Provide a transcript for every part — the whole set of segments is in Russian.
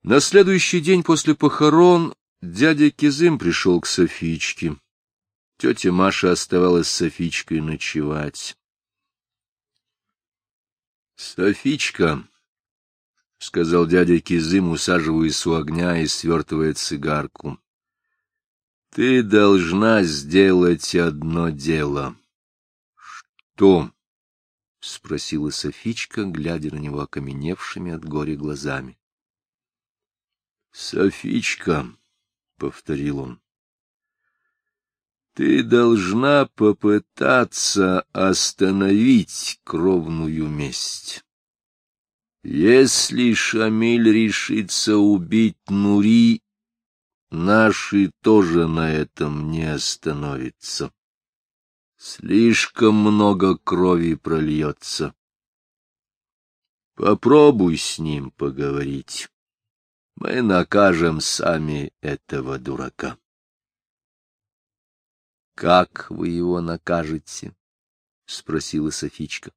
На следующий день после похорон дядя Кизым пришел к Софичке. Тетя Маша оставалась с Софичкой ночевать. — Софичка, — сказал дядя Кизым, усаживаясь у огня и свертывая цигарку, — ты должна сделать одно дело. — Что? — спросила Софичка, глядя на него окаменевшими от горя глазами. — Софичка, — повторил он, — ты должна попытаться остановить кровную месть. Если Шамиль решится убить Нури, наши тоже на этом не остановятся. Слишком много крови прольется. Попробуй с ним поговорить. Мы накажем сами этого дурака. — Как вы его накажете? — спросила Софичка.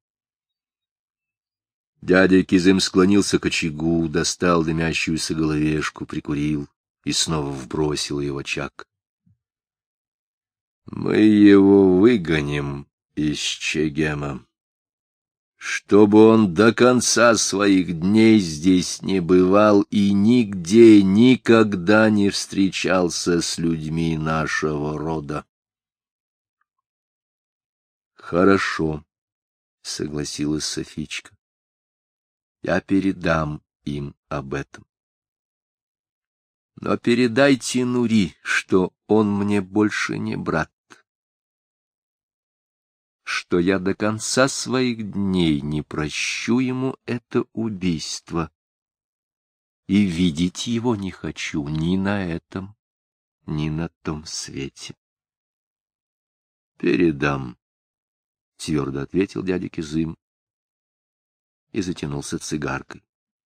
Дядя Кизым склонился к очагу, достал дымящуюся головешку, прикурил и снова вбросил ее в очаг. — Мы его выгоним из Чегема, чтобы он до конца своих дней здесь не бывал и нигде никогда не встречался с людьми нашего рода. — Хорошо, — согласилась Софичка. — Я передам им об этом. Но передайте Нури, что он мне больше не брат, что я до конца своих дней не прощу ему это убийство, и видеть его не хочу ни на этом, ни на том свете. — Передам, — твердо ответил дядя Кизым и затянулся цигаркой.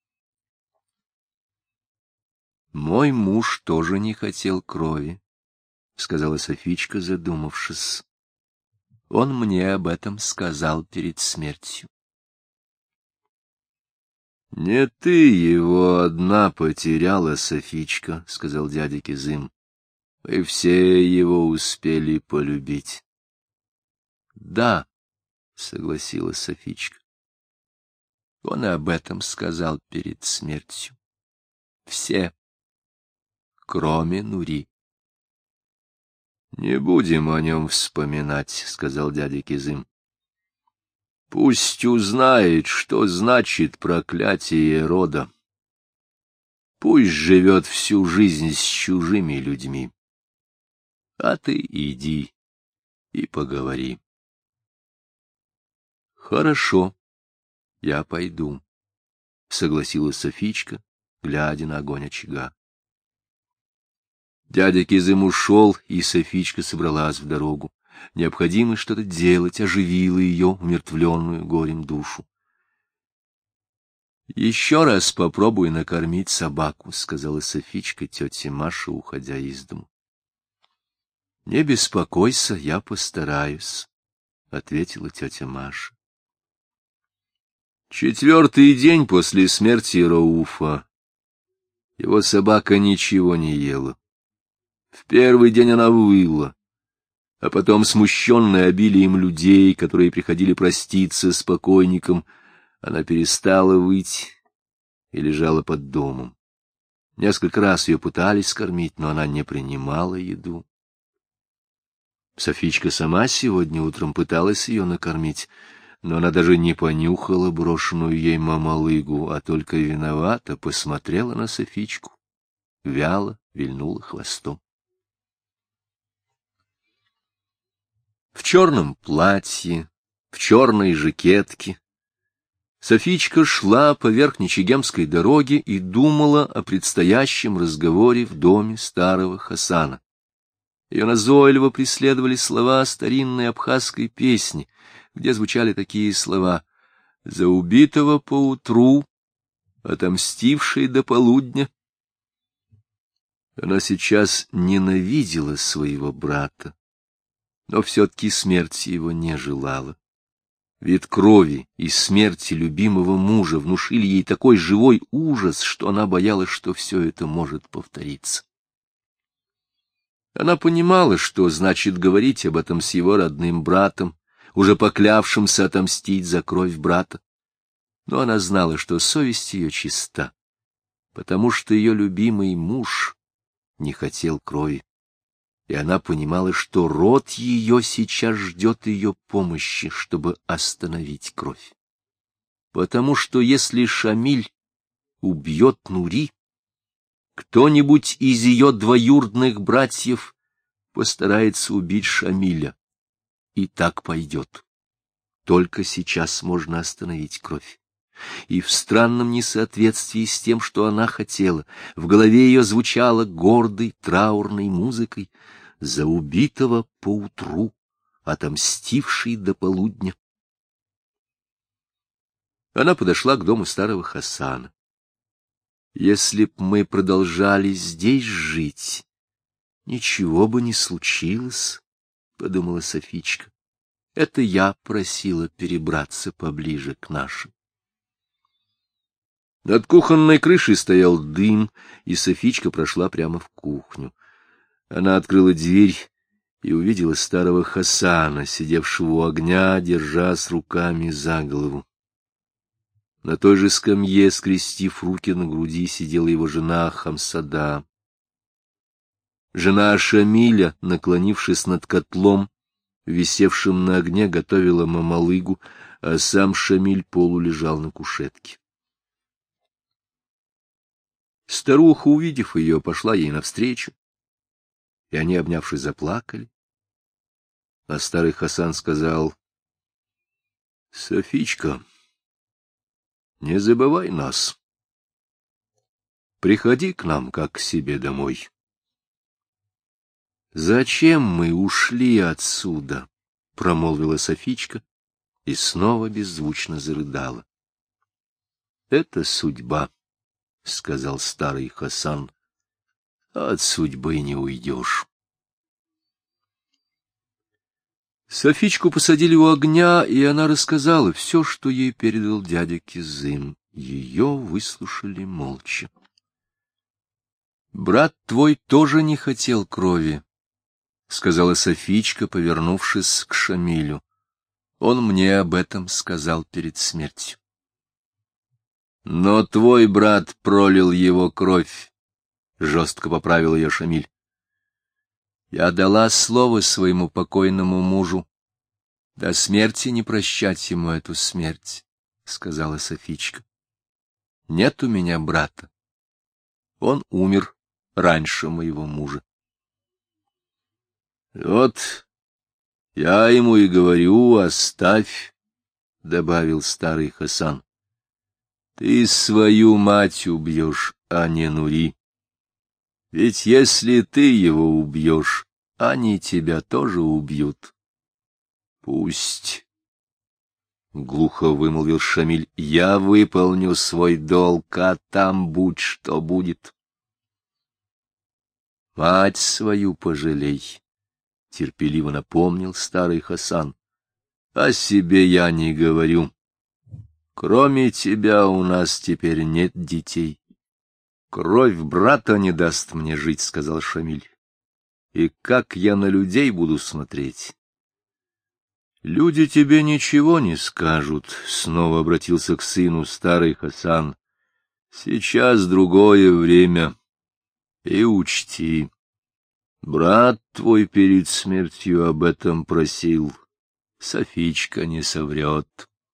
— Мой муж тоже не хотел крови, — сказала Софичка, задумавшись. Он мне об этом сказал перед смертью. — Не ты его одна потеряла, Софичка, — сказал дядя Кизым. — Мы все его успели полюбить. — Да, — согласилась Софичка. Он и об этом сказал перед смертью. Все, кроме Нури. — Не будем о нем вспоминать, — сказал дядя Кизым. — Пусть узнает, что значит проклятие рода. Пусть живет всю жизнь с чужими людьми. А ты иди и поговори. — Хорошо, я пойду, — согласилась Софичка, глядя на огонь очага. Дядя Кизым ушел, и Софичка собралась в дорогу. Необходимо что-то делать, оживило ее умертвленную горем душу. — Еще раз попробуй накормить собаку, — сказала Софичка тете Маше, уходя из дому. — Не беспокойся, я постараюсь, — ответила тетя Маша. Четвертый день после смерти Рауфа его собака ничего не ела. В первый день она выла, а потом, смущенная обилием людей, которые приходили проститься с покойником, она перестала выть и лежала под домом. Несколько раз ее пытались кормить, но она не принимала еду. Софичка сама сегодня утром пыталась ее накормить, но она даже не понюхала брошенную ей мамалыгу, а только виновато посмотрела на Софичку, вяло вильнула хвостом. В черном платье, в черной жакетке Софичка шла по Верхнечегемской дороге и думала о предстоящем разговоре в доме старого Хасана. Ее назойливо преследовали слова старинной абхазской песни, где звучали такие слова: «За убитого поутру, отомстивший до полудня». Она сейчас ненавидела своего брата, но все-таки смерти его не желала. Вид крови и смерти любимого мужа внушили ей такой живой ужас, что она боялась, что все это может повториться. Она понимала, что значит говорить об этом с его родным братом, уже поклявшимся отомстить за кровь брата. Но она знала, что совесть ее чиста, потому что ее любимый муж не хотел крови. И она понимала, что род ее сейчас ждет ее помощи, чтобы остановить кровь. Потому что если Шамиль убьет Нури, кто-нибудь из ее двоюродных братьев постарается убить Шамиля. И так пойдет. Только сейчас можно остановить кровь. И в странном несоответствии с тем, что она хотела, в голове ее звучала гордой траурной музыкой за убитого поутру, отомстивший до полудня. Она подошла к дому старого Хасана. Если б мы продолжали здесь жить, ничего бы не случилось, — подумала Софичка. Это я просила перебраться поближе к нашим. Над кухонной крышей стоял дым, и Софичка прошла прямо в кухню. Она открыла дверь и увидела старого Хасана, сидевшего у огня, держась руками за голову. На той же скамье, скрестив руки на груди, сидела его жена Хамсада. Жена Шамиля, наклонившись над котлом, висевшим на огне, готовила мамалыгу, а сам Шамиль полулежал на кушетке. Старуха, увидев ее, пошла ей навстречу, и они, обнявшись, заплакали. А старый Хасан сказал: — Софичка, не забывай нас. Приходи к нам, как к себе домой. — Зачем мы ушли отсюда? — промолвила Софичка и снова беззвучно зарыдала. — Это судьба, — сказал старый Хасан, — от судьбы не уйдешь. Софичку посадили у огня, и она рассказала все, что ей передал дядя Кизым. Ее выслушали молча. — Брат твой тоже не хотел крови, — сказала Софичка, повернувшись к Шамилю. Он мне об этом сказал перед смертью. — Но твой брат пролил его кровь, — жестко поправил ее Шамиль. Я дала слово своему покойному мужу до смерти не прощать ему эту смерть, — сказала Софичка. Нет у меня брата. Он умер раньше моего мужа. — Вот я ему и говорю, оставь, — добавил старый Хасан. — Ты свою мать убьешь, а не Нури. Ведь если ты его убьешь, они тебя тоже убьют. — Пусть, — глухо вымолвил Шамиль, — я выполню свой долг, а там будь что будет. — Мать свою пожалей, — терпеливо напомнил старый Хасан. — О себе я не говорю. Кроме тебя у нас теперь нет детей. — Кровь брата не даст мне жить, — сказал Шамиль. — И как я на людей буду смотреть? — Люди тебе ничего не скажут, — снова обратился к сыну старый Хасан. — Сейчас другое время. И учти, брат твой перед смертью об этом просил. Софичка не соврет.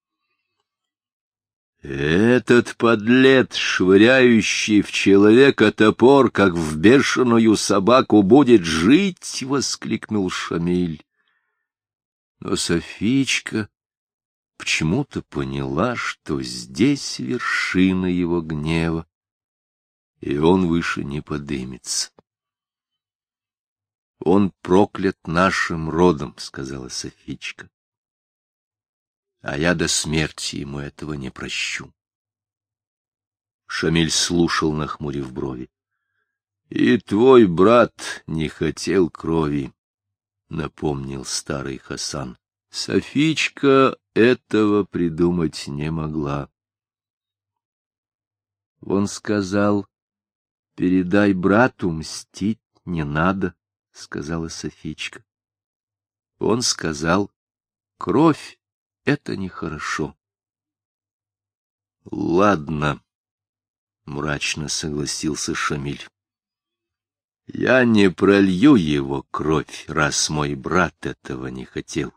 Этот подлец, швыряющий в человека топор, как в бешеную собаку, будет жить, — воскликнул Шамиль. Но Софичка почему-то поняла, что здесь вершина его гнева, и он выше не подымется. — Он проклят нашим родом, — сказала Софичка. А я до смерти ему этого не прощу. Шамиль слушал, нахмурив брови. — И твой брат не хотел крови, — напомнил старый Хасан. Софичка этого придумать не могла. Он сказал: «Передай брату, мстить не надо», — сказала Софичка. Он сказал: «Кровь — это нехорошо». «Ладно», — мрачно согласился Шамиль. «Я не пролью его кровь, раз мой брат этого не хотел.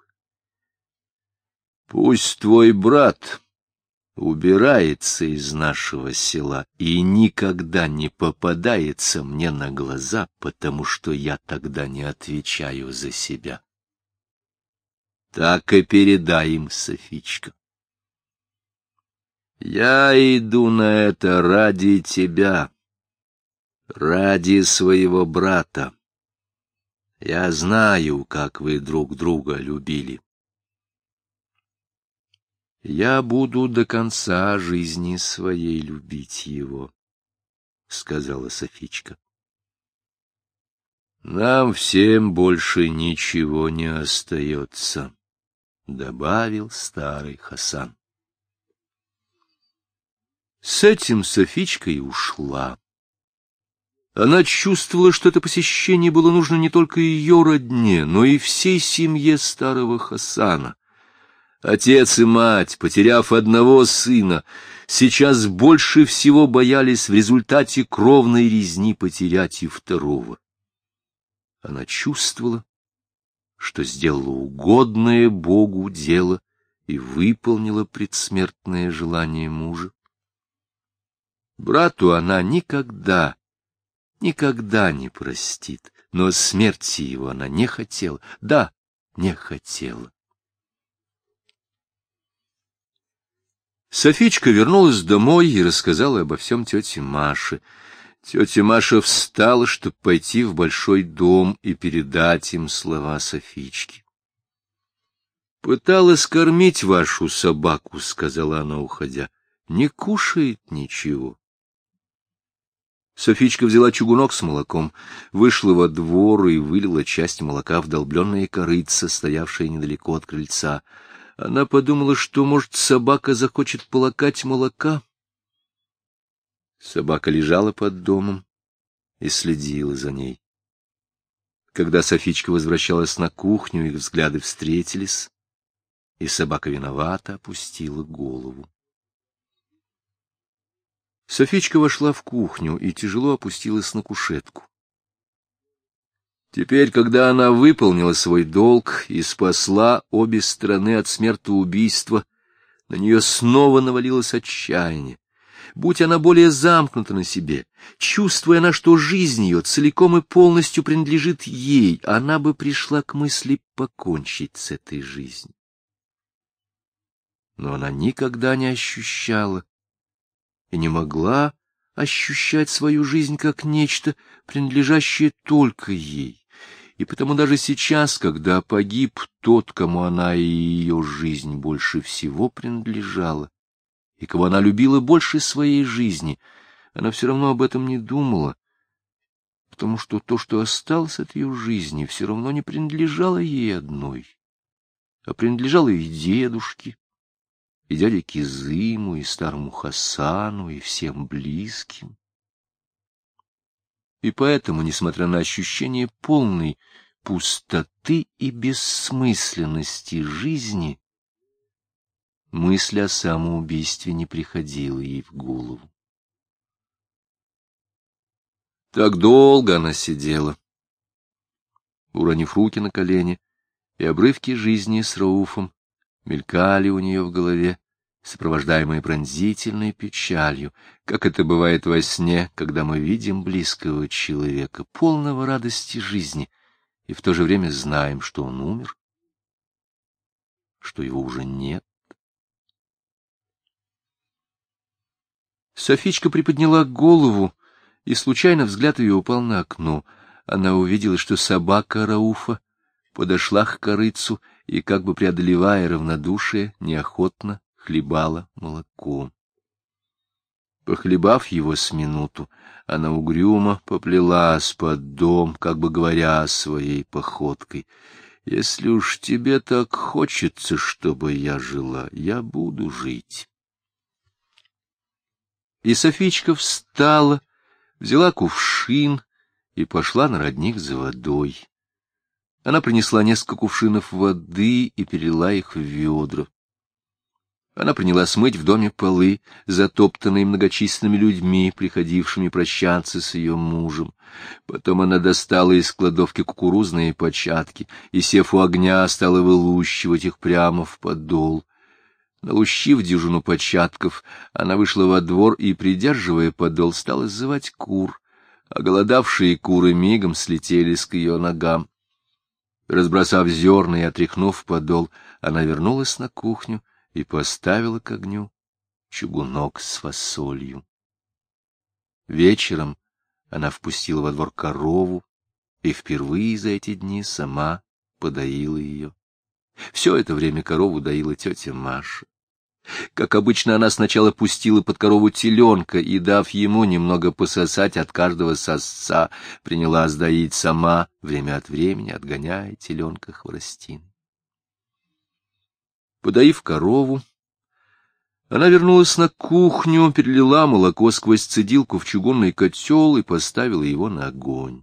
Пусть твой брат убирается из нашего села и никогда не попадается мне на глаза, потому что я тогда не отвечаю за себя. Так и передай им, Софичка. Я иду на это ради тебя, ради своего брата. Я знаю, как вы друг друга любили. Я буду до конца жизни своей любить его, — сказала Софичка. Нам всем больше ничего не остается, — добавил старый Хасан. С этим Софичка и ушла. Она чувствовала, что это посещение было нужно не только ее родне, но и всей семье старого Хасана. Отец и мать, потеряв одного сына, сейчас больше всего боялись в результате кровной резни потерять и второго. Она чувствовала, что сделала угодное Богу дело и выполнила предсмертное желание мужа. Брату она никогда не простит, но смерти его она не хотела, да, не хотела. Софичка вернулась домой и рассказала обо всем тете Маше. Тетя Маша встала, чтобы пойти в большой дом и передать им слова Софички. «Пыталась кормить вашу собаку», — сказала она, уходя. «Не кушает ничего». Софичка взяла чугунок с молоком, вышла во двор и вылила часть молока в долбленное корытце, стоявшее недалеко от крыльца. Она подумала, что, может, собака захочет полакать молока. Собака лежала под домом и следила за ней. Когда Софичка возвращалась на кухню, их взгляды встретились, и собака виновато опустила голову. Софичка вошла в кухню и тяжело опустилась на кушетку. Теперь, когда она выполнила свой долг и спасла обе стороны от смертоубийства, на нее снова навалилось отчаяние. Будь она более замкнута на себе, чувствуя она, что жизнь ее целиком и полностью принадлежит ей, она бы пришла к мысли покончить с этой жизнью. Но она никогда не ощущала и не могла ощущать свою жизнь как нечто, принадлежащее только ей. И потому даже сейчас, когда погиб тот, кому она и ее жизнь больше всего принадлежала, и кого она любила больше своей жизни, она все равно об этом не думала, потому что то, что осталось от ее жизни, все равно не принадлежало ей одной, а принадлежало и дедушке, и дяде Кизыму, и старому Хасану, и всем близким. И поэтому, несмотря на ощущение полной пустоты и бессмысленности жизни, мысль о самоубийстве не приходила ей в голову. Так долго она сидела, уронив руки на колени, и обрывки жизни с Рауфом мелькали у нее в голове, сопровождаемые пронзительной печалью, как это бывает во сне, когда мы видим близкого человека, полного радости жизни, и в то же время знаем, что он умер, что его уже нет. Софичка приподняла голову, и случайно взгляд ее упал на окно. Она увидела, что собака Рауфа подошла к корытцу и, как бы преодолевая равнодушие, неохотно хлебала молоком. Похлебав его с минуту, она угрюмо поплелась под дом, как бы говоря своей походкой: Если уж тебе так хочется, чтобы я жила, я буду жить. И Софичка встала, взяла кувшин и пошла на родник за водой. Она принесла несколько кувшинов воды и перелила их в ведра. Она принялась мыть в доме полы, затоптанные многочисленными людьми, приходившими прощаться с ее мужем. Потом она достала из кладовки кукурузные початки и, сев у огня, стала вылущивать их прямо в подол. Налущив дюжину початков, она вышла во двор и, придерживая подол, стала сзывать кур, а голодавшие куры мигом слетелись к ее ногам. Разбросав зерна и отряхнув подол, она вернулась на кухню и поставила к огню чугунок с фасолью. Вечером она впустила во двор корову и впервые за эти дни сама подоила ее. Все это время корову доила тетя Маша. Как обычно, она сначала пустила под корову теленка и, дав ему немного пососать от каждого сосца, принялась доить сама, время от времени отгоняя теленка хворостиной. Подоив корову, она вернулась на кухню, перелила молоко сквозь цедилку в чугунный котел и поставила его на огонь.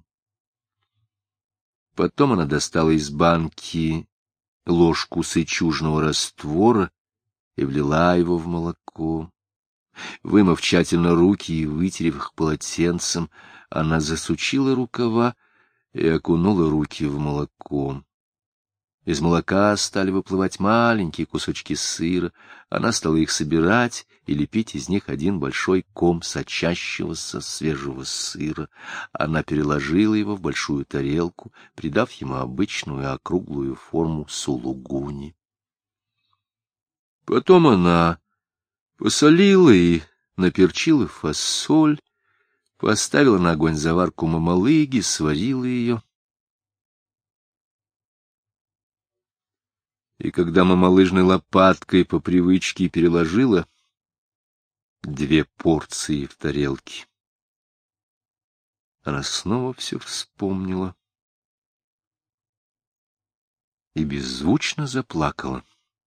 Потом она достала из банки ложку сычужного раствора и влила его в молоко. Вымыв тщательно руки и вытерев их полотенцем, она засучила рукава и окунула руки в молоко. Из молока стали выплывать маленькие кусочки сыра. Она стала их собирать и лепить из них один большой ком сочащегося свежего сыра. Она переложила его в большую тарелку, придав ему обычную округлую форму сулугуни. Потом она посолила и наперчила фасоль, поставила на огонь заварку мамалыги, сварила ее. И когда мамалыжной лопаткой по привычке переложила 2 порции в тарелки, она снова все вспомнила и беззвучно заплакала.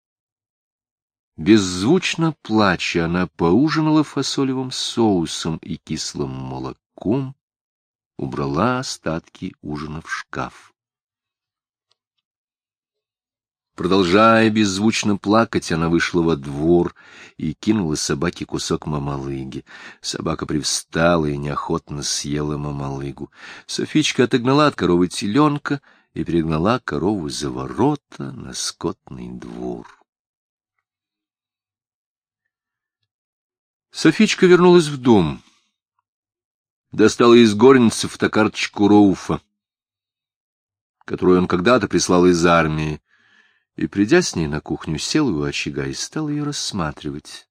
Беззвучно плача, она поужинала фасолевым соусом и кислым молоком, убрала остатки ужина в шкаф. Продолжая беззвучно плакать, она вышла во двор и кинула собаке кусок мамалыги. Собака привстала и неохотно съела мамалыгу. Софичка отогнала от коровы теленка и перегнала корову за ворота на скотный двор. Софичка вернулась в дом. Достала из горницы фотокарточку Роуфа, которую он когда-то прислал из армии, и, придя с ней на кухню, села у очага и стала ее рассматривать.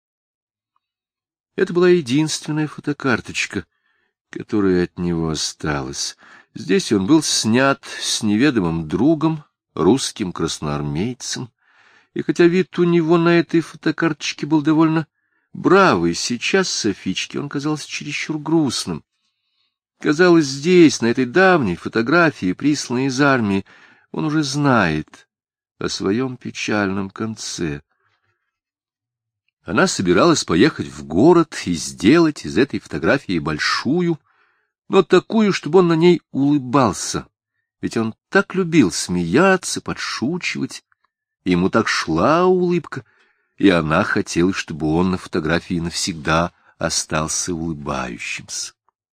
Это была единственная фотокарточка, которая от него осталась. Здесь он был снят с неведомым другом, русским красноармейцем, и хотя вид у него на этой фотокарточке был довольно бравый, сейчас Софичке он казался чересчур грустным. Казалось, здесь, на этой давней фотографии, присланной из армии, он уже знает о своем печальном конце. Она собиралась поехать в город и сделать из этой фотографии большую, но такую, чтобы он на ней улыбался, ведь он так любил смеяться, подшучивать, и ему так шла улыбка, и она хотела, чтобы он на фотографии навсегда остался улыбающимся.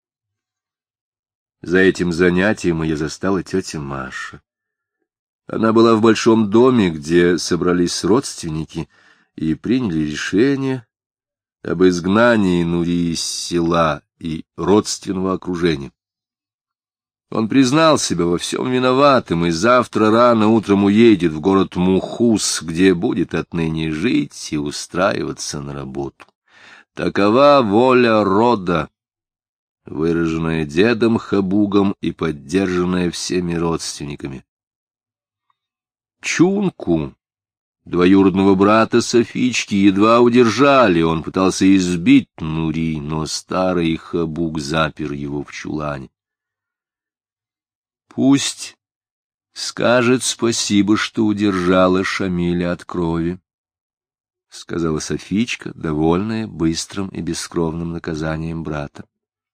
За этим занятием ее застала тетя Маша. Она была в большом доме, где собрались родственники и приняли решение об изгнании Нурии из села и родственного окружения. Он признал себя во всем виноватым и завтра рано утром уедет в город Мухус, где будет отныне жить и устраиваться на работу. Такова воля рода, выраженная дедом Хабугом и поддержанная всеми родственниками. Чунку, двоюродного брата Софички, едва удержали, он пытался избить Нури, но старый Хабуг запер его в чулане. Пусть скажет спасибо, что удержала Шамиля от крови, — сказала Софичка, довольная быстрым и бескровным наказанием брата.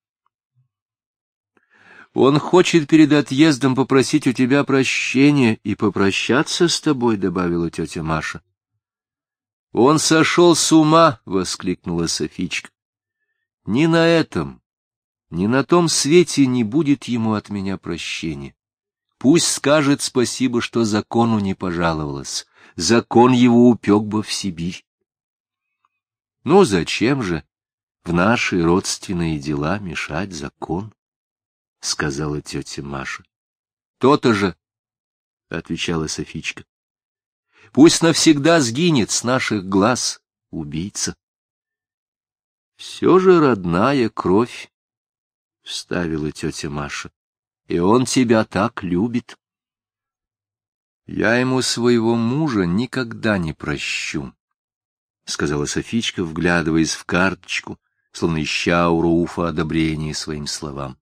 — Он хочет перед отъездом попросить у тебя прощения и попрощаться с тобой, — добавила тетя Маша. — Он сошел с ума, — воскликнула Софичка. — Ни на этом, ни на том свете не будет ему от меня прощения. Пусть скажет спасибо, что закону не пожаловалась. Закон его упек бы в Сибирь. — Ну зачем же в наши родственные дела мешать закон? — сказала тетя Маша. — То-то же, — отвечала Софичка. — Пусть навсегда сгинет с наших глаз убийца. — Все же родная кровь, — вставила тетя Маша, — и он тебя так любит. — Я ему своего мужа никогда не прощу, — сказала Софичка, вглядываясь в карточку, словно ища у Рауфа одобрения своим словам.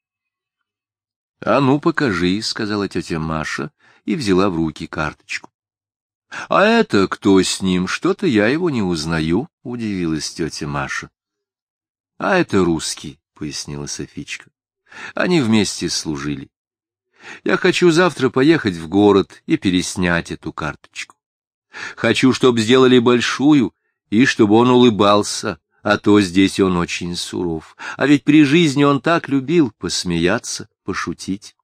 — А ну, покажи, — сказала тетя Маша и взяла в руки карточку. — А это кто с ним? Что-то я его не узнаю, — удивилась тетя Маша. — А это русский, — пояснила Софичка. — Они вместе служили. Я хочу завтра поехать в город и переснять эту карточку. Хочу, чтоб сделали большую, и чтобы он улыбался, а то здесь он очень суров. А ведь при жизни он так любил посмеяться, пошутить.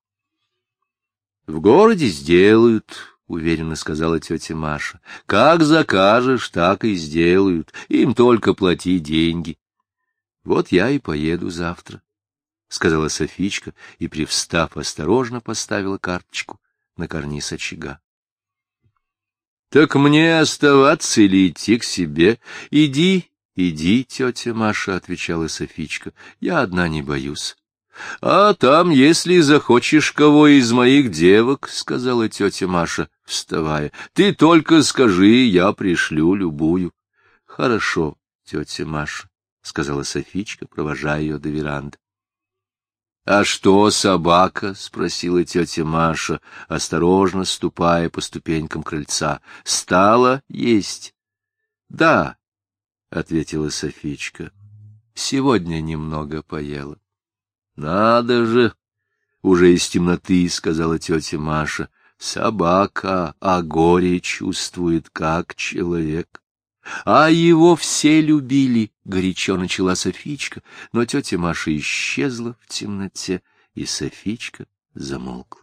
— В городе сделают, — уверенно сказала тетя Маша. — Как закажешь, так и сделают. Им только плати деньги. — Вот я и поеду завтра, — сказала Софичка и, привстав, осторожно поставила карточку на карниз очага. — Так мне оставаться или идти к себе? — Иди, иди, тетя Маша, — отвечала Софичка, — я одна не боюсь. — А там, если захочешь кого из моих девок, — сказала тетя Маша, вставая, — ты только скажи, я пришлю любую. — Хорошо, тетя Маша, — сказала Софичка, провожая ее до веранды. — А что собака? — спросила тетя Маша, осторожно ступая по ступенькам крыльца. — Стала есть? — Да, — ответила Софичка, — сегодня немного поела. — Надо же! — уже из темноты сказала тетя Маша. — Собака о горе чувствует, как человек. — А его все любили, — горячо начала Софичка, но тетя Маша исчезла в темноте, и Софичка замолкла.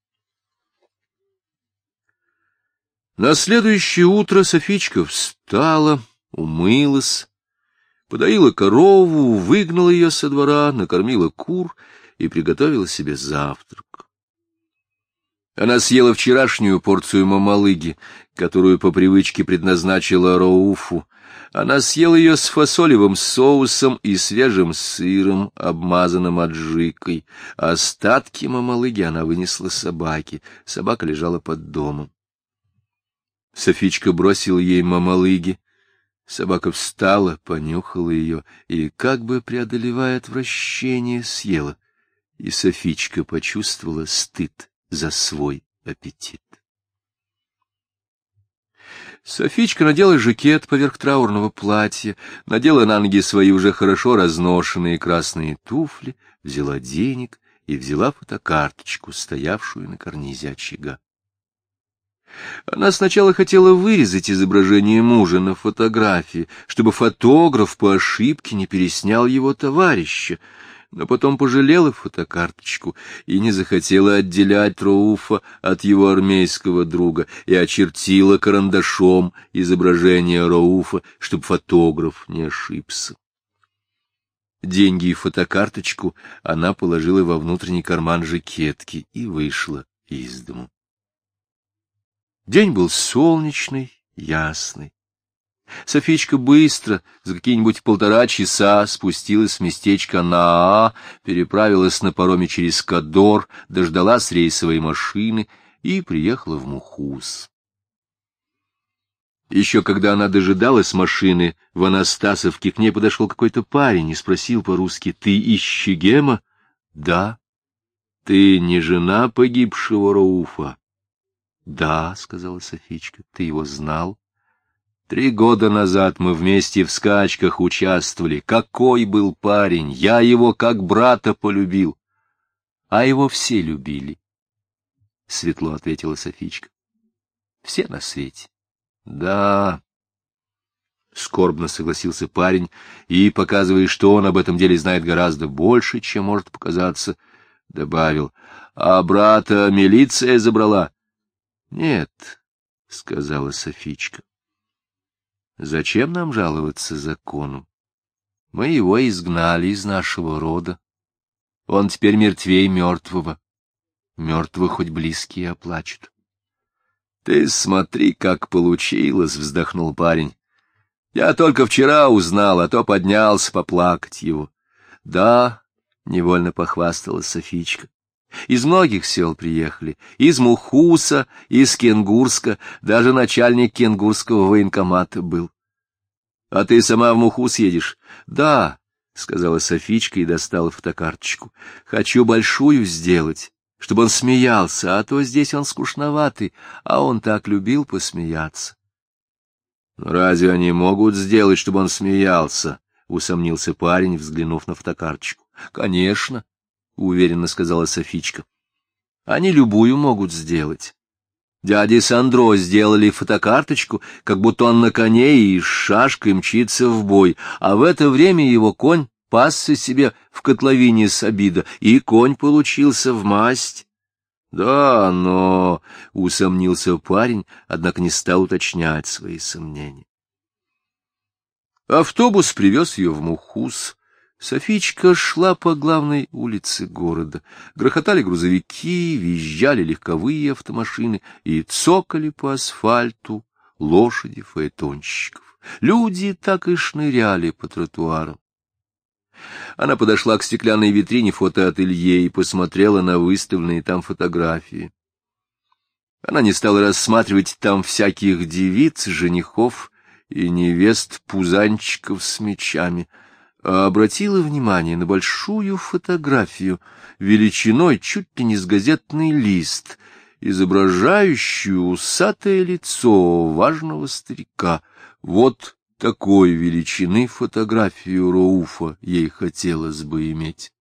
На следующее утро Софичка встала, умылась, подоила корову, выгнала ее со двора, накормила кур и приготовила себе завтрак. Она съела вчерашнюю порцию мамалыги, которую по привычке предназначила Рауфу. Она съела ее с фасолевым соусом и свежим сыром, обмазанным аджикой. Остатки мамалыги она вынесла собаке. Собака лежала под домом. Софичка бросила ей мамалыги. Собака встала, понюхала ее и, как бы преодолевая отвращение, съела. И Софичка почувствовала стыд за свой аппетит. Софичка надела жакет поверх траурного платья, надела на ноги свои уже хорошо разношенные красные туфли, взяла денег и взяла фотокарточку, стоявшую на карнизе очага. Она сначала хотела вырезать изображение мужа на фотографии, чтобы фотограф по ошибке не переснял его товарища, но потом пожалела фотокарточку и не захотела отделять Рауфа от его армейского друга и очертила карандашом изображение Рауфа, чтобы фотограф не ошибся. Деньги и фотокарточку она положила во внутренний карман жакетки и вышла из дому. День был солнечный, ясный. Софичка быстро, за какие-нибудь 1,5 часа, спустилась в местечко Наа, переправилась на пароме через Кадор, дождалась рейсовой машины и приехала в Мухуз. Еще когда она дожидалась машины в Анастасовке, к ней подошел какой-то парень и спросил по-русски: «Ты из Чегема?» «Да». «Ты не жена погибшего Рауфа?» — Да, — сказала Софичка, — ты его знал. 3 года назад мы вместе в скачках участвовали. Какой был парень! Я его как брата полюбил. А его все любили, — светло ответила Софичка. Все на свете. Да, — скорбно согласился парень и, показывая, что он об этом деле знает гораздо больше, чем может показаться, добавил: а брата милиция забрала? Нет, — сказала Софичка. Зачем нам жаловаться закону? Мы его изгнали из нашего рода. Он теперь мертвей мертвого. Мертвого хоть близкие оплачут. — Ты смотри, как получилось, — вздохнул парень. — Я только вчера узнал, а то поднялся поплакать его. — Да, — невольно похвасталась Софичка. Из многих сел приехали, из Мухуса, из Кенгурска, даже начальник кенгурского военкомата был. — А ты сама в Мухус едешь? — Да, — сказала Софичка и достала фотокарточку. — Хочу большую сделать, чтобы он смеялся, а то здесь он скучноватый, а он так любил посмеяться. — Разве они могут сделать, чтобы он смеялся? — усомнился парень, взглянув на фотокарточку. — Конечно, — уверенно сказала Софичка. — Они любую могут сделать. Дяде Сандро сделали фотокарточку, как будто он на коне и с шашкой мчится в бой, а в это время его конь пасся себе в котловине Сабида, и конь получился в масть. — Да, но... — усомнился парень, однако не стал уточнять свои сомнения. Автобус привез ее в Мухус. Софичка шла по главной улице города. Грохотали грузовики, визжали легковые автомашины и цокали по асфальту лошади фаэтонщиков. Люди так и шныряли по тротуарам. Она подошла к стеклянной витрине фотоателье и посмотрела на выставленные там фотографии. Она не стала рассматривать там всяких девиц, женихов и невест-пузанчиков с мечами, а обратила внимание на большую фотографию, величиной чуть ли не с газетный лист, изображающую усатое лицо важного старика. Вот такой величины фотографию Рауфа ей хотелось бы иметь.